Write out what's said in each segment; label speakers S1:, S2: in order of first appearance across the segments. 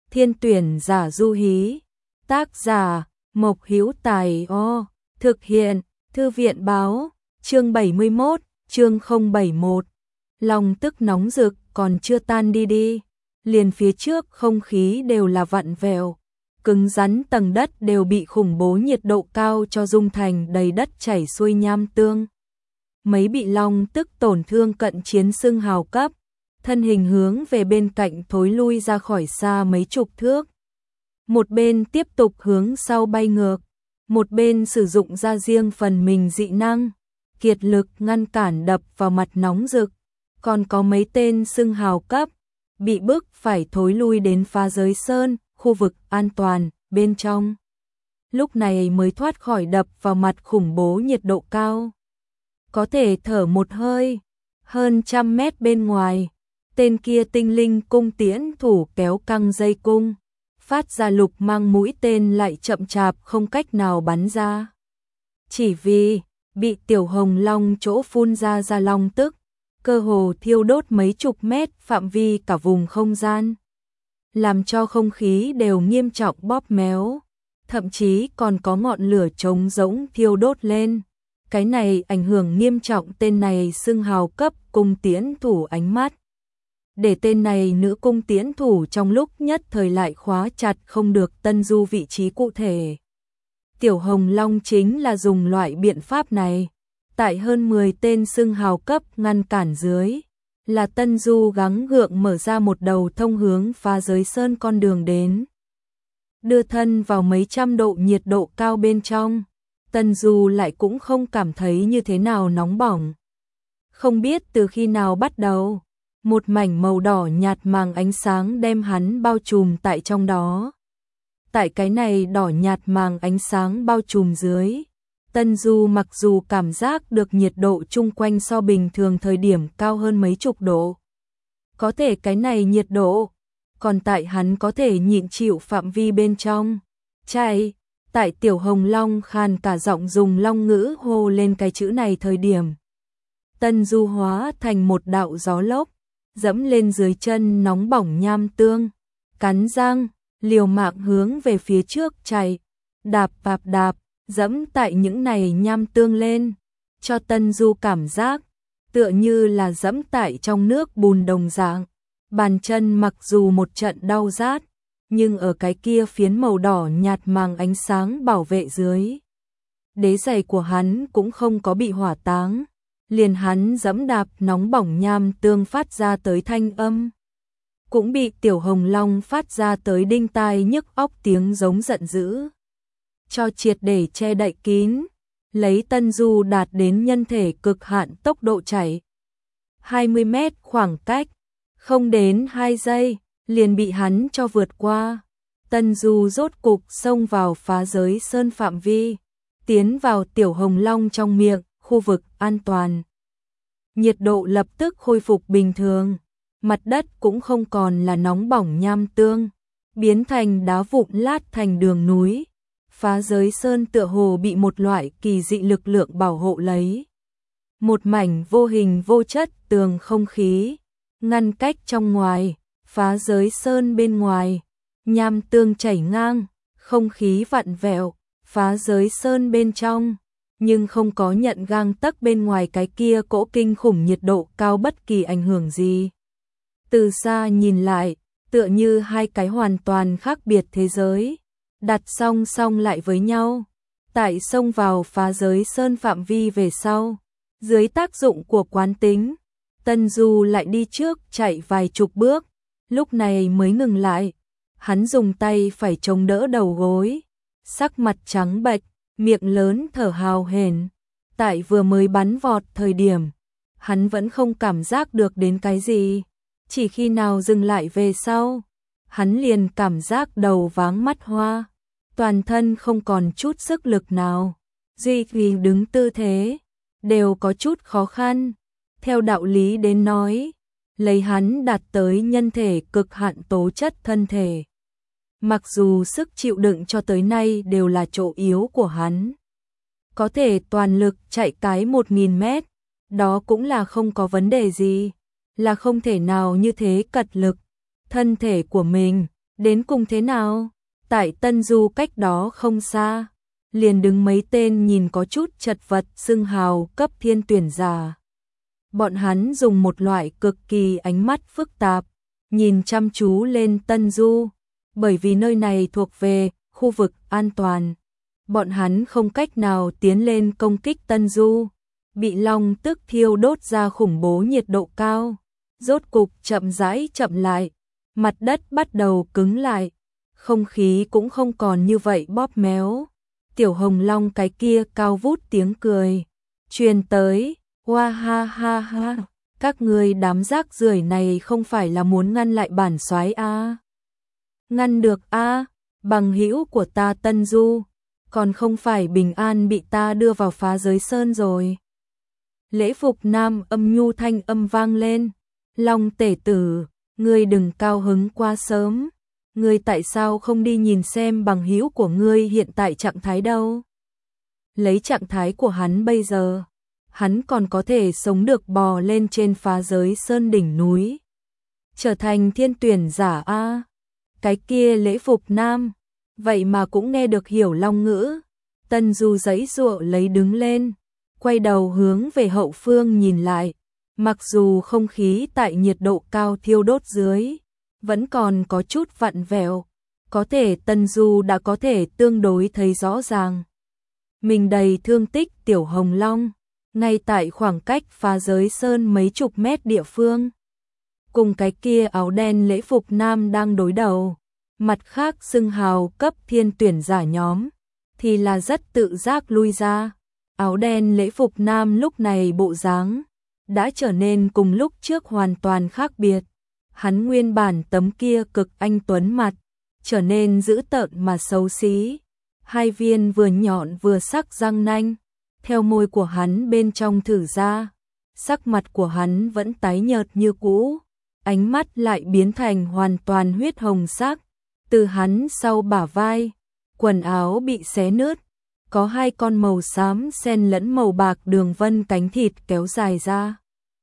S1: Thiên tuyển giả du hí. Tác giả Mộc Hữu Tài. Thực hiện Thư viện báo. Chương 71, chương 071. Lòng tức nóng rực còn chưa tan đi. Liền phía trước không khí đều là vặn vẹo, cứng rắn, tầng đất đều bị khủng bố nhiệt độ cao cho rung thành đầy đất chảy xuôi nham tương. Mấy bị long tức tổn thương cận chiến xưng hào cấp, thân hình hướng về bên cạnh thối lui ra khỏi xa mấy chục thước. Một bên tiếp tục hướng sau bay ngược, một bên sử dụng ra riêng phần mình dị năng, kiệt lực ngăn cản đập vào mặt nóng rực. Còn có mấy tên xưng hào cấp bị bức phải thối lui đến Phá Giới Sơn, khu vực an toàn bên trong. Lúc này mới thoát khỏi đập vào mặt khủng bố nhiệt độ cao. Có thể thở một hơi. Hơn 100 mét bên ngoài, tên kia tinh linh cung tiễn thủ kéo căng dây cung, phát ra lục mang mũi tên lại chậm chạp không cách nào bắn ra. Chỉ vì bị tiểu hồng long chỗ phun ra long tức, cơ hồ thiêu đốt mấy chục mét phạm vi cả vùng không gian, làm cho không khí đều nghiêm trọng bóp méo, thậm chí còn có ngọn lửa trống rỗng thiêu đốt lên. Cái này ảnh hưởng nghiêm trọng tên này xưng hào cấp cung tiễn thủ ánh mắt, để tên này nữ cung tiễn thủ trong lúc nhất thời lại khóa chặt không được Tân Du vị trí cụ thể. Tiểu Hồng Long chính là dùng loại biện pháp này. Tại hơn 10 tên xưng hào cấp ngăn cản dưới, là Tân Du gắng gượng mở ra một đầu thông hướng Phá Giới Sơn con đường đến. Đưa thân vào mấy trăm độ nhiệt độ cao bên trong, Tân Du lại cũng không cảm thấy như thế nào nóng bỏng. Không biết từ khi nào bắt đầu, một mảnh màu đỏ nhạt màng ánh sáng đem hắn bao trùm tại trong đó. Tại cái này đỏ nhạt màng ánh sáng bao trùm dưới, Tân Du mặc dù cảm giác được nhiệt độ chung quanh so bình thường thời điểm cao hơn mấy chục độ. Có thể cái này nhiệt độ, còn tại hắn có thể nhịn chịu phạm vi bên trong. Chạy, tại Tiểu Hồng Long khàn cả giọng dùng long ngữ hô lên cái chữ này thời điểm. Tân Du hóa thành một đạo gió lốc, dẫm lên dưới chân nóng bỏng nham tương, cắn răng, liều mạng hướng về phía trước chạy, đạp, dẫm tại những này nham tương lên, cho Tân Du cảm giác tựa như là dẫm tại trong nước bùn đồng dạng. Bàn chân mặc dù một trận đau rát, nhưng ở cái kia phiến màu đỏ nhạt màng ánh sáng bảo vệ dưới, đế giày của hắn cũng không có bị hỏa táng, liền hắn dẫm đạp nóng bỏng nham tương phát ra tới thanh âm, cũng bị Tiểu Hồng Long phát ra tới đinh tai nhức óc tiếng giống giận dữ, cho triệt để che đậy kín, lấy Tân Du đạt đến nhân thể cực hạn tốc độ chạy. 20 mét khoảng cách, không đến 2 giây, liền bị hắn cho vượt qua. Tân Du rốt cục xông vào Phá Giới Sơn phạm vi, tiến vào Tiểu Hồng Long trong miệng, khu vực an toàn. Nhiệt độ lập tức khôi phục bình thường, mặt đất cũng không còn là nóng bỏng nham tương, biến thành đá vụn lát thành đường núi. Phá Giới Sơn tựa hồ bị một loại kỳ dị lực lượng bảo hộ lấy. Một mảnh vô hình vô chất tường không khí, ngăn cách trong ngoài. Phá Giới Sơn bên ngoài, nham tương chảy ngang, không khí vặn vẹo. Phá Giới Sơn bên trong, nhưng không có nhận gang tấc bên ngoài cái kia cỗ kinh khủng nhiệt độ cao bất kỳ ảnh hưởng gì. Từ xa nhìn lại, tựa như hai cái hoàn toàn khác biệt thế giới, đặt song song lại với nhau. Tại xông vào Phá Giới Sơn phạm vi về sau, dưới tác dụng của quán tính, Tân Du lại đi trước chạy vài chục bước, lúc này mới ngừng lại. Hắn dùng tay phải chống đỡ đầu gối, sắc mặt trắng bệch, miệng lớn thở hào hển. Tại vừa mới bắn vọt thời điểm, hắn vẫn không cảm giác được đến cái gì, chỉ khi nào dừng lại về sau, hắn liền cảm giác đầu váng mắt hoa, toàn thân không còn chút sức lực nào, duy trì đứng tư thế đều có chút khó khăn. Theo đạo lý đến nói, lấy hắn đạt tới nhân thể cực hạn tố chất thân thể, mặc dù sức chịu đựng cho tới nay đều là chỗ yếu của hắn, có thể toàn lực chạy cái 1000 mét, đó cũng là không có vấn đề gì, là không thể nào như thế cật lực thân thể của mình, Đến cùng thế nào? Tại Tân Du cách đó không xa, liền đứng mấy tên nhìn có chút chật vật xưng hào cấp thiên tuyển giả. Bọn hắn dùng một loại cực kỳ ánh mắt phức tạp, nhìn chăm chú lên Tân Du, bởi vì nơi này thuộc về khu vực an toàn. Bọn hắn không cách nào tiến lên công kích Tân Du, bị long tức thiêu đốt ra khủng bố nhiệt độ cao. Rốt cục chậm rãi chậm lại, mặt đất bắt đầu cứng lại, không khí cũng không còn như vậy bóp méo. Tiểu Hồng Long cái kia cao vút tiếng cười truyền tới, hoa ha ha ha, các ngươi đám rác rưởi này không phải là muốn ngăn lại bản soái a? Ngăn được a, bằng hữu của ta Tân Du, còn không phải bình an bị ta đưa vào Phá Giới Sơn rồi. Lễ Phục Nam âm nhu thanh âm vang lên, Long tể tử, ngươi đừng cao hứng quá sớm. Ngươi tại sao không đi nhìn xem bằng hữu của ngươi hiện tại trạng thái đâu? Lấy trạng thái của hắn bây giờ, hắn còn có thể sống được bò lên trên Phá Giới Sơn đỉnh núi, trở thành thiên tuyển giả a. Cái kia Lễ Phục Nam, vậy mà cũng nghe được hiểu long ngữ. Tân Du giãy giụa lấy đứng lên, quay đầu hướng về hậu phương nhìn lại. Mặc dù không khí tại nhiệt độ cao thiêu đốt dưới vẫn còn có chút vặn vẹo, có thể Tân Du đã có thể tương đối thấy rõ ràng. Mình đầy thương tích Tiểu Hồng Long, ngay tại khoảng cách Phá Giới Sơn mấy chục mét địa phương. Cùng cái kia áo đen Lễ Phục Nam đang đối đầu, mặt khác xưng hào cấp thiên tuyển giả nhóm, thì là rất tự giác lui ra. Áo đen Lễ Phục Nam lúc này bộ dáng đã trở nên cùng lúc trước hoàn toàn khác biệt. Hắn nguyên bản tấm kia cực anh tuấn mặt, trở nên dữ tợn mà xấu xí. Hai viên vừa nhọn vừa sắc răng nanh, theo môi của hắn bên trong thử ra. Sắc mặt của hắn vẫn tái nhợt như cũ, ánh mắt lại biến thành hoàn toàn huyết hồng sắc. Từ hắn sau bả vai, quần áo bị xé nứt, có hai con màu xám xen lẫn màu bạc đường vân cánh thịt kéo dài ra.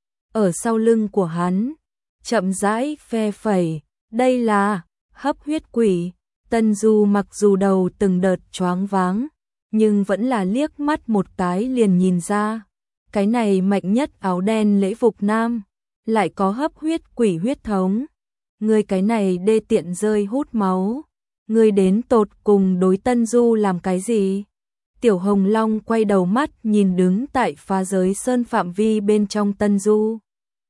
S1: Ở sau lưng của hắn, chậm rãi phe phẩy, đây là hấp huyết quỷ. Tân Du mặc dù đầu từng đợt choáng váng, nhưng vẫn là liếc mắt một cái liền nhìn ra, cái này mạnh nhất áo đen Lễ Phục Nam, lại có hấp huyết quỷ huyết thống. Người cái này đê tiện rơi hút máu, người đến tột cùng đối Tân Du làm cái gì? Tiểu Hồng Long quay đầu mắt nhìn đứng tại Phá Giới Sơn phạm vi bên trong Tân Du.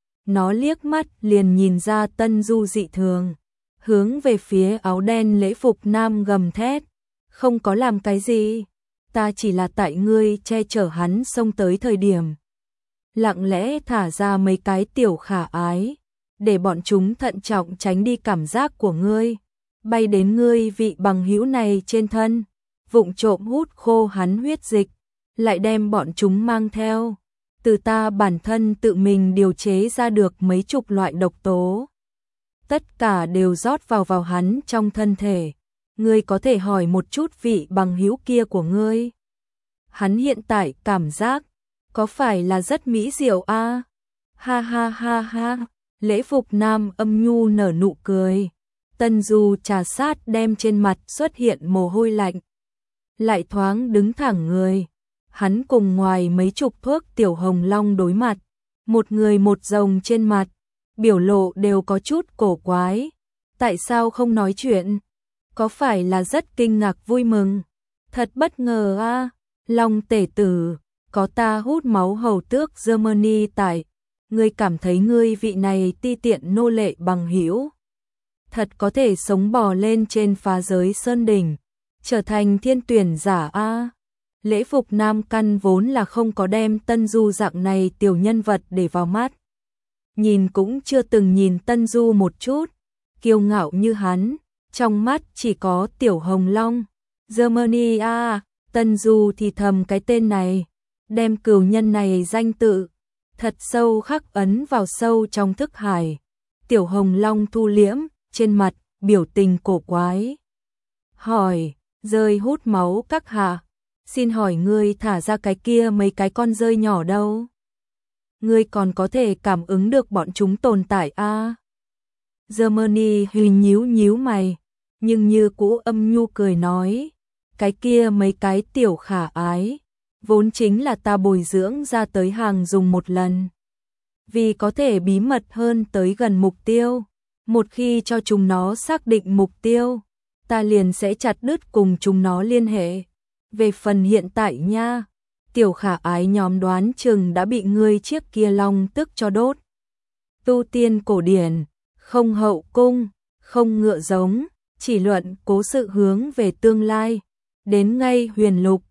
S1: Nó liếc mắt liền nhìn ra Tân Du dị thường, hướng về phía áo đen Lễ Phục Nam gầm thét, không có làm cái gì, ta chỉ là tại ngươi che chở hắn xông tới thời điểm, lặng lẽ thả ra mấy cái tiểu khả ái, để bọn chúng thận trọng tránh đi cảm giác của ngươi, bay đến ngươi vị bằng hữu này trên thân, vụng trộm hút khô hắn huyết dịch, lại đem bọn chúng mang theo. Từ ta bản thân tự mình điều chế ra được mấy chục loại độc tố, tất cả đều rót vào hắn trong thân thể. Ngươi có thể hỏi một chút vị bằng hữu kia của ngươi, hắn hiện tại cảm giác có phải là rất mỹ diệu a? Ha ha ha ha. Lễ Phục Nam âm nhu nở nụ cười. Tân Du trà sát đem trên mặt xuất hiện mồ hôi lạnh, lại thoáng đứng thẳng người. Hắn cùng ngoài mấy chục thuốc Tiểu Hồng Long đối mặt, một người một rồng trên mặt, biểu lộ đều có chút cổ quái. Tại sao không nói chuyện? Có phải là rất kinh ngạc vui mừng? Thật bất ngờ a, Long tể tử, có ta hút máu hầu tước Germany tại, ngươi cảm thấy ngươi vị này ti tiện nô lệ bằng hữu, thật có thể sống bò lên trên Phá Giới Sơn đỉnh, trở thành thiên tuyển giả a. Lễ Phục Nam căn vốn là không có đem Tân Du dạng này tiểu nhân vật để vào mắt. Nhìn cũng chưa từng nhìn Tân Du một chút, kiêu ngạo như hắn, trong mắt chỉ có Tiểu Hồng Long. Germany a, Tân Du thì thầm cái tên này, đem cừu nhân này danh tự thật sâu khắc ấn vào sâu trong thức hải. Tiểu Hồng Long thu liễm, trên mặt biểu tình cổ quái. Hỏi, rơi hút máu các hạ, xin hỏi ngươi thả ra cái kia mấy cái con rơi nhỏ đâu? Ngươi còn có thể cảm ứng được bọn chúng tồn tại a? Germany hình nhíu nhíu mày, nhưng như cũ âm nhu cười nói, cái kia mấy cái tiểu khả ái, vốn chính là ta bồi dưỡng ra tới hàng dùng một lần. Vì có thể bí mật hơn tới gần mục tiêu, một khi cho chúng nó xác định mục tiêu, ta liền sẽ chặt đứt cùng chúng nó liên hệ. Về phần hiện tại nha, tiểu khả ái nhóm đoán chừng đã bị ngươi chiếc kia long tức cho đốt. Tu tiên cổ điển, không hậu cung, không ngựa giống, chỉ luận cố sự hướng về tương lai, đến ngay huyền lục,